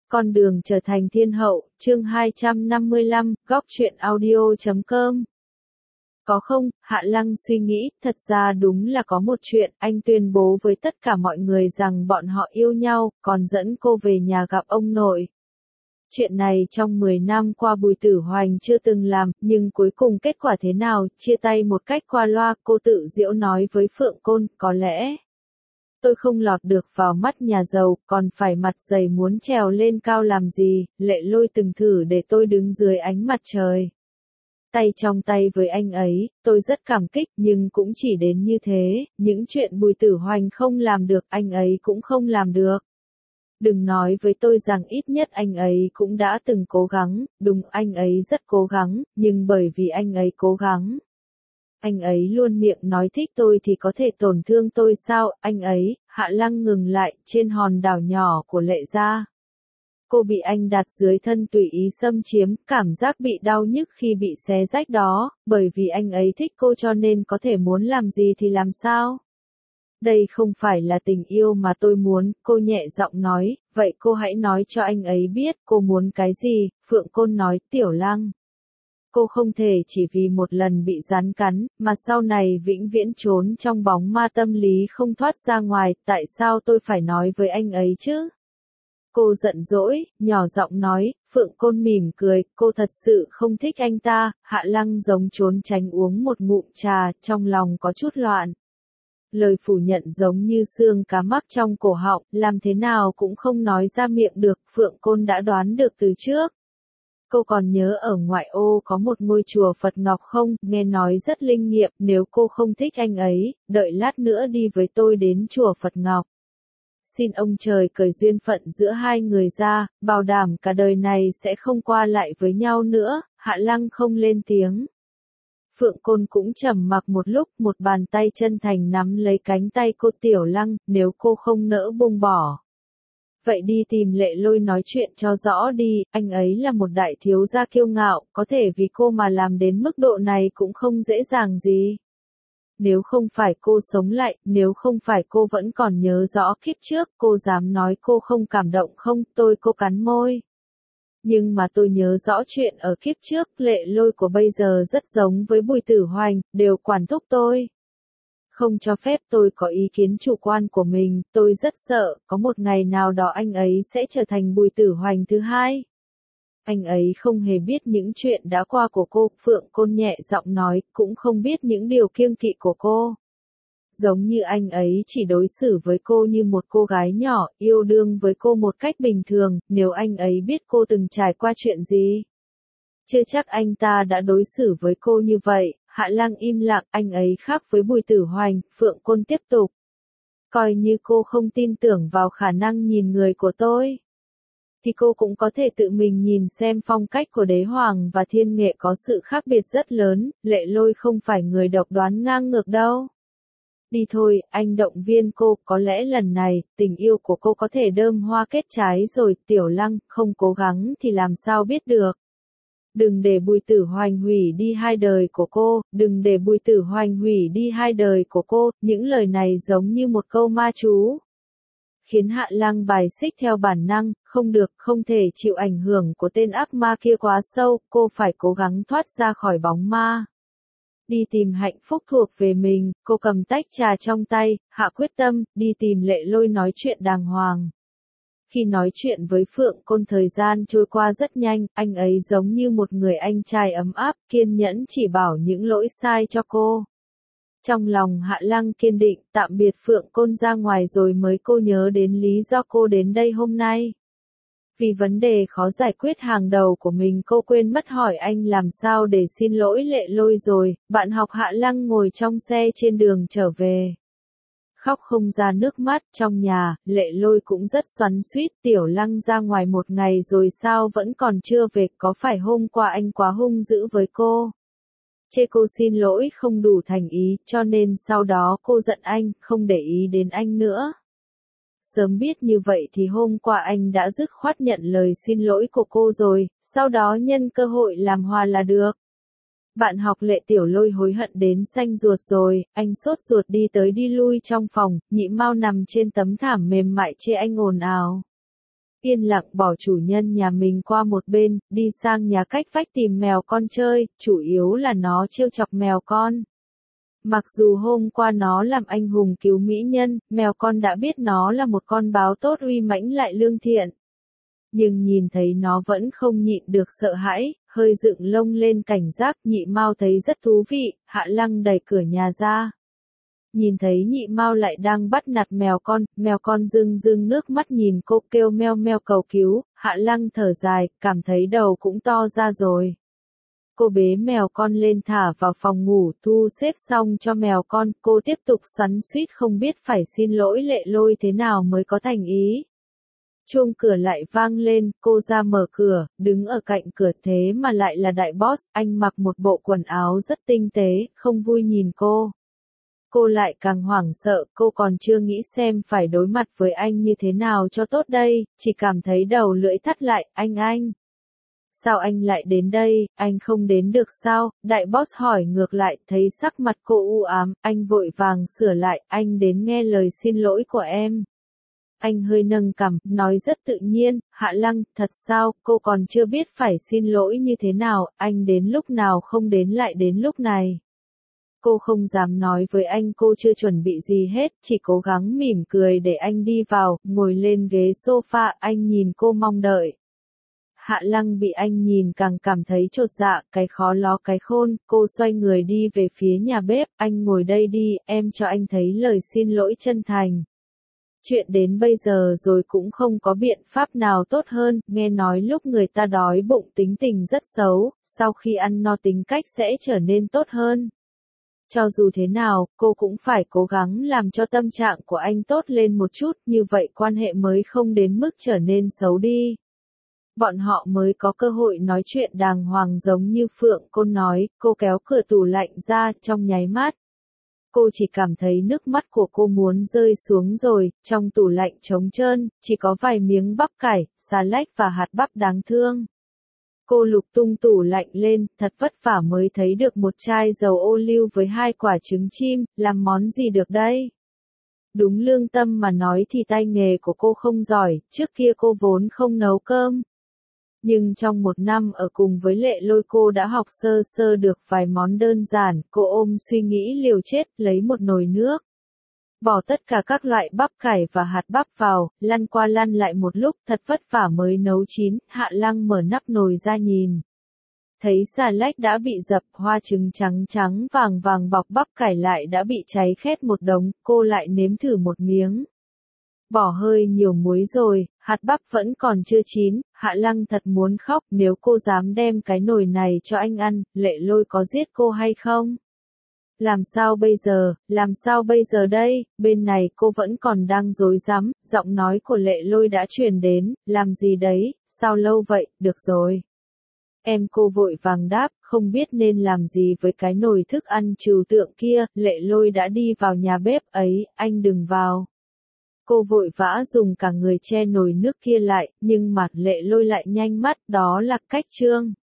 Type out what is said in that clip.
Con đường trở thành thiên hậu, chương 255, góc truyện audio.com. Có không, Hạ Lăng suy nghĩ, thật ra đúng là có một chuyện, anh tuyên bố với tất cả mọi người rằng bọn họ yêu nhau, còn dẫn cô về nhà gặp ông nội. Chuyện này trong 10 năm qua Bùi Tử Hoành chưa từng làm, nhưng cuối cùng kết quả thế nào, chia tay một cách qua loa, cô tự giễu nói với Phượng Côn, có lẽ tôi không lọt được vào mắt nhà giàu, còn phải mặt dày muốn trèo lên cao làm gì, Lệ Lôi từng thử để tôi đứng dưới ánh mặt trời. Tay trong tay với anh ấy, tôi rất cảm kích nhưng cũng chỉ đến như thế, những chuyện Bùi Tử Hoành không làm được anh ấy cũng không làm được. Đừng nói với tôi rằng ít nhất anh ấy cũng đã từng cố gắng, đúng anh ấy rất cố gắng, nhưng bởi vì anh ấy cố gắng. Anh ấy luôn miệng nói thích tôi thì có thể tổn thương tôi sao, anh ấy, Hạ Lăng ngừng lại, trên hòn đảo nhỏ của Lệ gia. Cô bị anh đặt dưới thân tùy ý xâm chiếm, cảm giác bị đau nhức khi bị xé rách đó, bởi vì anh ấy thích cô cho nên có thể muốn làm gì thì làm sao. Đây không phải là tình yêu mà tôi muốn, cô nhẹ giọng nói, vậy cô hãy nói cho anh ấy biết cô muốn cái gì, Phượng Côn nói, Tiểu Lăng. Cô không thể chỉ vì một lần bị rắn cắn, mà sau này vĩnh viễn trốn trong bóng ma tâm lý không thoát ra ngoài, tại sao tôi phải nói với anh ấy chứ? Cô giận dỗi, nhỏ giọng nói, Phượng Côn mỉm cười, cô thật sự không thích anh ta, Hạ Lăng giống trốn tránh uống một ngụm trà, trong lòng có chút loạn. Lời phủ nhận giống như xương cá mắc trong cổ họng, làm thế nào cũng không nói ra miệng được, Phượng Côn đã đoán được từ trước. Cô còn nhớ ở ngoại ô có một ngôi chùa Phật Ngọc không, nghe nói rất linh nghiệm, nếu cô không thích anh ấy, đợi lát nữa đi với tôi đến chùa Phật Ngọc. Xin ông trời cởi duyên phận giữa hai người ra, bảo đảm cả đời này sẽ không qua lại với nhau nữa, Hạ Lăng không lên tiếng. Phượng Côn cũng trầm mặc một lúc, một bàn tay chân thành nắm lấy cánh tay cô, Tiểu Lăng, nếu cô không nỡ buông bỏ. Vậy đi tìm Lệ Lôi nói chuyện cho rõ đi, anh ấy là một đại thiếu gia kiêu ngạo, có thể vì cô mà làm đến mức độ này cũng không dễ dàng gì. Nếu không phải cô sống lại, nếu không phải cô vẫn còn nhớ rõ kiếp trước, cô dám nói cô không cảm động không, cô cắn môi. Nhưng mà tôi nhớ rõ chuyện ở kiếp trước, Lệ Lôi của bây giờ rất giống với Bùi Tử Hoành, đều quản thúc tôi. Không cho phép tôi có ý kiến chủ quan của mình, tôi rất sợ, có một ngày nào đó anh ấy sẽ trở thành Bùi Tử Hoành thứ hai. Anh ấy không hề biết những chuyện đã qua của cô, Phượng Côn nhẹ giọng nói, cũng không biết những điều kiêng kỵ của cô. Giống như anh ấy chỉ đối xử với cô như một cô gái nhỏ, yêu đương với cô một cách bình thường, nếu anh ấy biết cô từng trải qua chuyện gì. Chưa chắc anh ta đã đối xử với cô như vậy, Hạ Lăng im lặng, anh ấy khác với Bùi Tử Hoành, Phượng Côn tiếp tục. Coi như cô không tin tưởng vào khả năng nhìn người của tôi, thì cô cũng có thể tự mình nhìn xem phong cách của Đế Hoàng và Thiên Nghệ có sự khác biệt rất lớn, Lệ Lôi không phải người độc đoán ngang ngược đâu. Đi thôi, anh động viên cô, có lẽ lần này, tình yêu của cô có thể đơm hoa kết trái rồi, Tiểu Lăng, không cố gắng thì làm sao biết được. Đừng để Bùi Tử Hoành hủy đi hai đời của cô, đừng để Bùi Tử Hoành hủy đi hai đời của cô, những lời này giống như một câu ma chú. Khiến Hạ Lăng bài xích theo bản năng, không được, không thể chịu ảnh hưởng của tên ác ma kia quá sâu, cô phải cố gắng thoát ra khỏi bóng ma. Đi tìm hạnh phúc thuộc về mình, cô cầm tách trà trong tay, hạ quyết tâm, đi tìm Lệ Lôi nói chuyện đàng hoàng. Khi nói chuyện với Phượng Côn thời gian trôi qua rất nhanh, anh ấy giống như một người anh trai ấm áp, kiên nhẫn chỉ bảo những lỗi sai cho cô. Trong lòng Hạ Lăng kiên định, tạm biệt Phượng Côn ra ngoài rồi mới cô nhớ đến lý do cô đến đây hôm nay. Vì vấn đề khó giải quyết hàng đầu của mình cô quên mất hỏi anh làm sao để xin lỗi Lệ Lôi rồi, bạn học Hạ Lăng ngồi trong xe trên đường trở về. Khóc không ra nước mắt, trong nhà, Lệ Lôi cũng rất xoắn xuýt, Tiểu Lăng ra ngoài một ngày rồi sao vẫn còn chưa về, có phải hôm qua anh quá hung dữ với cô? Chê cô xin lỗi không đủ thành ý, cho nên sau đó cô giận anh, không để ý đến anh nữa. Sớm biết như vậy thì hôm qua anh đã dứt khoát nhận lời xin lỗi của cô rồi, sau đó nhân cơ hội làm hòa là được. Bạn học Lệ Tiểu Lôi hối hận đến xanh ruột rồi, anh sốt ruột đi tới đi lui trong phòng, Nhị Mao nằm trên tấm thảm mềm mại chê anh ồn ào. Yên lặng bỏ chủ nhân nhà mình qua một bên, đi sang nhà cách vách tìm mèo con chơi, chủ yếu là nó trêu chọc mèo con. Mặc dù hôm qua nó làm anh hùng cứu mỹ nhân, mèo con đã biết nó là một con báo tốt uy mãnh lại lương thiện. Nhưng nhìn thấy nó vẫn không nhịn được sợ hãi, hơi dựng lông lên cảnh giác. Nhị Mao thấy rất thú vị, Hạ Lăng đẩy cửa nhà ra. Nhìn thấy Nhị Mao lại đang bắt nạt mèo con rưng rưng nước mắt nhìn cô kêu meo meo cầu cứu, Hạ Lăng thở dài, cảm thấy đầu cũng to ra rồi. Cô bế mèo con lên thả vào phòng ngủ, thu xếp xong cho mèo con, cô tiếp tục xoắn xuýt không biết phải xin lỗi Lệ Lôi thế nào mới có thành ý. Chuông cửa lại vang lên, cô ra mở cửa, đứng ở cạnh cửa thế mà lại là đại boss, anh mặc một bộ quần áo rất tinh tế, không vui nhìn cô. Cô lại càng hoảng sợ, cô còn chưa nghĩ xem phải đối mặt với anh như thế nào cho tốt đây, chỉ cảm thấy đầu lưỡi thắt lại, anh. Sao anh lại đến đây, anh không đến được sao? Đại boss hỏi ngược lại, thấy sắc mặt cô u ám, anh vội vàng sửa lại, anh đến nghe lời xin lỗi của em. Anh hơi nâng cằm, nói rất tự nhiên, Hạ Lăng, thật sao, cô còn chưa biết phải xin lỗi như thế nào, anh đến lúc nào không đến lại đến lúc này. Cô không dám nói với anh cô chưa chuẩn bị gì hết, chỉ cố gắng mỉm cười để anh đi vào, ngồi lên ghế sofa, anh nhìn cô mong đợi. Hạ Lăng bị anh nhìn càng cảm thấy chột dạ, cái khó ló cái khôn, cô xoay người đi về phía nhà bếp, anh ngồi đây đi, em cho anh thấy lời xin lỗi chân thành. Chuyện đến bây giờ rồi cũng không có biện pháp nào tốt hơn, nghe nói lúc người ta đói bụng tính tình rất xấu, sau khi ăn no tính cách sẽ trở nên tốt hơn. Cho dù thế nào, cô cũng phải cố gắng làm cho tâm trạng của anh tốt lên một chút, như vậy quan hệ mới không đến mức trở nên xấu đi. Bọn họ mới có cơ hội nói chuyện đàng hoàng giống như Phượng cô nói, cô kéo cửa tủ lạnh ra trong nháy mắt. Cô chỉ cảm thấy nước mắt của cô muốn rơi xuống rồi, trong tủ lạnh trống trơn, chỉ có vài miếng bắp cải, xà lách và hạt bắp đáng thương. Cô lục tung tủ lạnh lên, thật vất vả mới thấy được một chai dầu ô liu với 2 quả trứng chim, làm món gì được đây? Đúng lương tâm mà nói thì tay nghề của cô không giỏi, trước kia cô vốn không nấu cơm. Nhưng trong một năm ở cùng với Lệ Lôi cô đã học sơ sơ được vài món đơn giản, cô ôm suy nghĩ liều chết, lấy một nồi nước. Bỏ tất cả các loại bắp cải và hạt bắp vào, lăn qua lăn lại một lúc, thật vất vả mới nấu chín, Hạ Lăng mở nắp nồi ra nhìn. Thấy xà lách đã bị dập, hoa trứng trắng trắng vàng vàng bọc bắp cải lại đã bị cháy khét một đống, cô lại nếm thử một miếng. Bỏ hơi nhiều muối rồi, hạt bắp vẫn còn chưa chín, Hạ Lăng thật muốn khóc, nếu cô dám đem cái nồi này cho anh ăn, Lệ Lôi có giết cô hay không? Làm sao bây giờ đây, bên này cô vẫn còn đang rối rắm, giọng nói của Lệ Lôi đã truyền đến, làm gì đấy, sao lâu vậy, được rồi. Cô vội vàng đáp, không biết nên làm gì với cái nồi thức ăn trừu tượng kia, Lệ Lôi đã đi vào nhà bếp ấy, anh đừng vào. Cô vội vã dùng cả người che nồi nước kia lại, nhưng mà Lệ Lôi lại nhanh mắt, đó là cách trương.